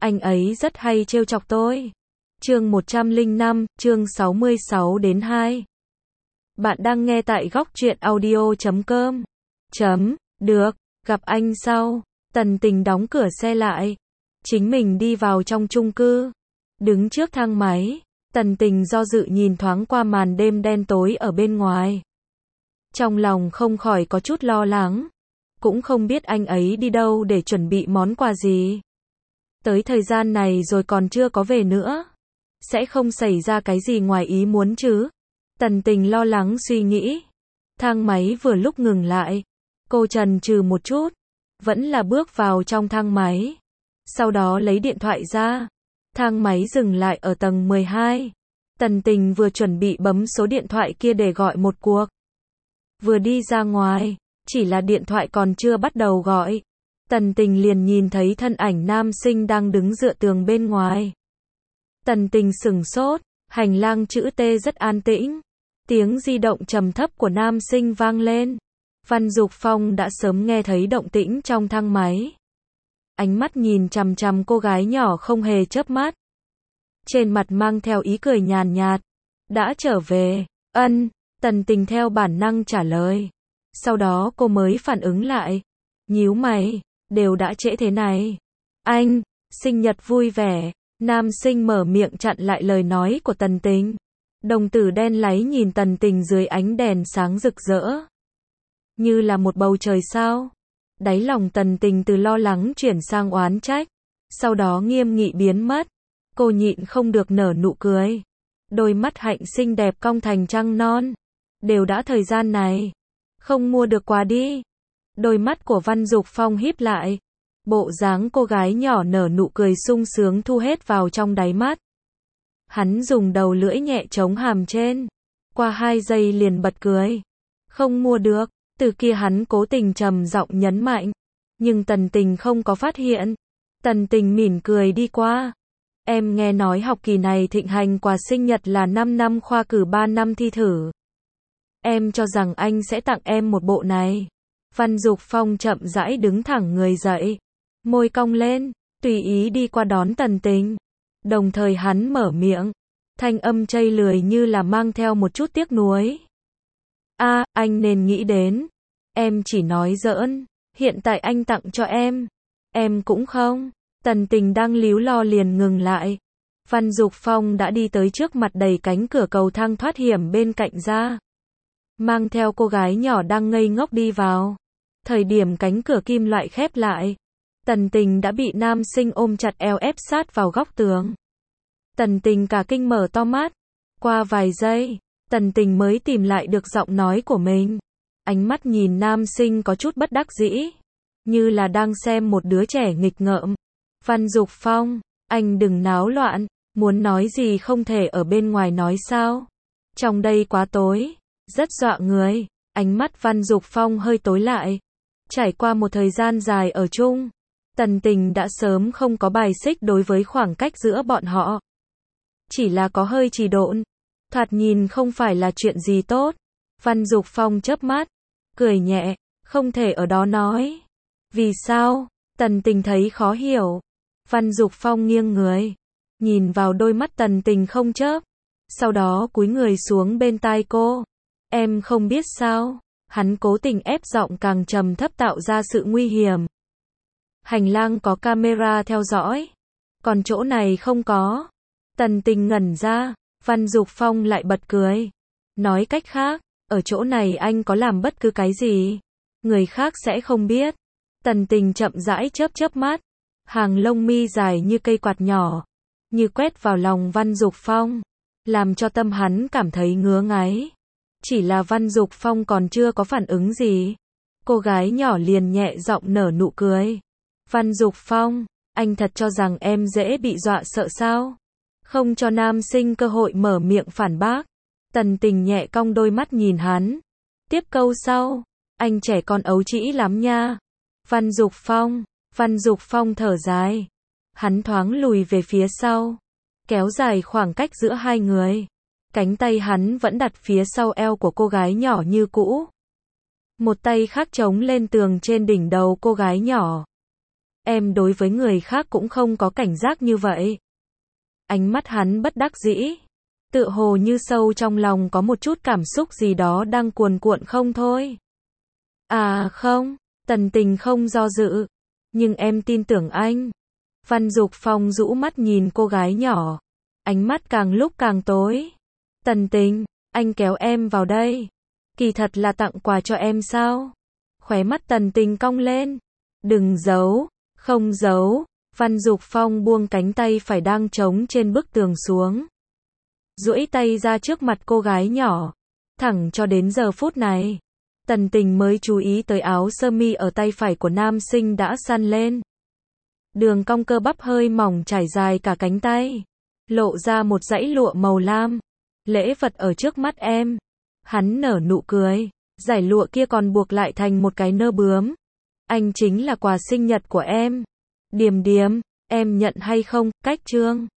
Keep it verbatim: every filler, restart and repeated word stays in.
Anh ấy rất hay trêu chọc tôi. Chương một trăm lẻ năm, chương sáu mươi sáu đến hai. Bạn đang nghe tại góc truyện audio chấm com. Chấm, được, gặp anh sau. Tần Tình đóng cửa xe lại. Chính mình đi vào trong chung cư. Đứng trước thang máy, Tần Tình do dự nhìn thoáng qua màn đêm đen tối ở bên ngoài. Trong lòng không khỏi có chút lo lắng. Cũng không biết anh ấy đi đâu để chuẩn bị món quà gì. Tới thời gian này rồi còn chưa có về nữa. Sẽ không xảy ra cái gì ngoài ý muốn chứ. Tần Tình lo lắng suy nghĩ. Thang máy vừa lúc ngừng lại. Cô chần chừ một chút. Vẫn là bước vào trong thang máy. Sau đó lấy điện thoại ra. Thang máy dừng lại ở tầng mười hai. Tần Tình vừa chuẩn bị bấm số điện thoại kia để gọi một cuộc. Vừa đi ra ngoài, chỉ là điện thoại còn chưa bắt đầu gọi. Tần Tình liền nhìn thấy thân ảnh nam sinh đang đứng dựa tường bên ngoài. Tần Tình sửng sốt, hành lang chữ T rất an tĩnh. Tiếng di động trầm thấp của nam sinh vang lên. Văn Dục Phong đã sớm nghe thấy động tĩnh trong thang máy. Ánh mắt nhìn chằm chằm cô gái nhỏ không hề chớp mắt. Trên mặt mang theo ý cười nhàn nhạt. Đã trở về, ân, Tần Tình theo bản năng trả lời. Sau đó cô mới phản ứng lại. Nhíu mày, đều đã trễ thế này. Anh, sinh nhật vui vẻ. Nam sinh mở miệng chặn lại lời nói của Tần Tình. Đồng tử đen láy nhìn Tần Tình dưới ánh đèn sáng rực rỡ. Như là một bầu trời sao. Đáy lòng Tần Tình từ lo lắng chuyển sang oán trách. Sau đó nghiêm nghị biến mất. Cô nhịn không được nở nụ cười. Đôi mắt hạnh xinh đẹp cong thành trăng non. Đều đã thời gian này. Không mua được quà đi. Đôi mắt của Văn Dục Phong híp lại. Bộ dáng cô gái nhỏ nở nụ cười sung sướng thu hết vào trong đáy mắt. Hắn dùng đầu lưỡi nhẹ chống hàm trên. Qua hai giây liền bật cười. Không mua được. Từ kia hắn cố tình trầm giọng nhấn mạnh. Nhưng Tần Tình không có phát hiện. Tần Tình mỉm cười đi qua. Em nghe nói học kỳ này thịnh hành quà sinh nhật là năm năm khoa cử ba năm thi thử. Em cho rằng anh sẽ tặng em một bộ này. Văn Dục Phong chậm rãi đứng thẳng người dậy. Môi cong lên, tùy ý đi qua đón Tần Tình. Đồng thời hắn mở miệng. Thanh âm chây lười như là mang theo một chút tiếc nuối. A, à, anh nên nghĩ đến. Em chỉ nói giỡn. Hiện tại anh tặng cho em. Em cũng không. Tần Tình đang líu lo liền ngừng lại. Văn Dục Phong đã đi tới trước mặt đẩy cánh cửa cầu thang thoát hiểm bên cạnh ra. Mang theo cô gái nhỏ đang ngây ngốc đi vào. Thời điểm cánh cửa kim loại khép lại. Tần Tình đã bị nam sinh ôm chặt eo ép sát vào góc tường. Tần Tình cả kinh mở to mắt. Qua vài giây, Tần Tình mới tìm lại được giọng nói của mình. Ánh mắt nhìn nam sinh có chút bất đắc dĩ. Như là đang xem một đứa trẻ nghịch ngợm. Văn Dục Phong, anh đừng náo loạn. Muốn nói gì không thể ở bên ngoài nói sao? Trong đây quá tối. Rất dọa người. Ánh mắt Văn Dục Phong hơi tối lại. Trải qua một thời gian dài ở chung. Tần Tình đã sớm không có bài xích đối với khoảng cách giữa bọn họ. Chỉ là có hơi trì độn. Thoạt nhìn không phải là chuyện gì tốt. Văn Dục Phong chớp mắt. Cười nhẹ. Không thể ở đó nói. Vì sao? Tần Tình thấy khó hiểu. Văn Dục Phong nghiêng người. Nhìn vào đôi mắt Tần Tình không chớp. Sau đó cúi người xuống bên tai cô. Em không biết sao. Hắn cố tình ép giọng càng trầm thấp tạo ra sự nguy hiểm. Hành lang có camera theo dõi. Còn chỗ này không có. Tần Tình ngẩn ra. Văn Dục Phong lại bật cười. Nói cách khác, ở chỗ này anh có làm bất cứ cái gì. Người khác sẽ không biết. Tần Tình chậm rãi chớp chớp mắt. Hàng lông mi dài như cây quạt nhỏ. Như quét vào lòng Văn Dục Phong. Làm cho tâm hắn cảm thấy ngứa ngáy. Chỉ là Văn Dục Phong còn chưa có phản ứng gì. Cô gái nhỏ liền nhẹ giọng nở nụ cười. Văn Dục Phong, anh thật cho rằng em dễ bị dọa sợ sao? Không cho nam sinh cơ hội mở miệng phản bác. Tần Tình nhẹ cong đôi mắt nhìn hắn. Tiếp câu sau, anh trẻ con ấu trĩ lắm nha. Văn Dục Phong, Văn Dục Phong thở dài. Hắn thoáng lùi về phía sau. Kéo dài khoảng cách giữa hai người. Cánh tay hắn vẫn đặt phía sau eo của cô gái nhỏ như cũ. Một tay khác chống lên tường trên đỉnh đầu cô gái nhỏ. Em đối với người khác cũng không có cảnh giác như vậy. Ánh mắt hắn bất đắc dĩ. Tựa hồ như sâu trong lòng có một chút cảm xúc gì đó đang cuồn cuộn không thôi. À không, Tần Tình không do dự. Nhưng em tin tưởng anh. Văn Dục Phong rũ mắt nhìn cô gái nhỏ. Ánh mắt càng lúc càng tối. Tần Tình, anh kéo em vào đây. Kỳ thật là tặng quà cho em sao? Khóe mắt Tần Tình cong lên. Đừng giấu, không giấu. Văn Dục Phong buông cánh tay phải đang chống trên bức tường xuống. Duỗi tay ra trước mặt cô gái nhỏ. Thẳng cho đến giờ phút này, Tần Tình mới chú ý tới áo sơ mi ở tay phải của nam sinh đã săn lên. Đường cong cơ bắp hơi mỏng trải dài cả cánh tay. Lộ ra một dãy lụa màu lam. Lễ vật ở trước mắt em. Hắn nở nụ cười. Dải lụa kia còn buộc lại thành một cái nơ bướm. Anh chính là quà sinh nhật của em. Điềm điềm, em nhận hay không? Cách chương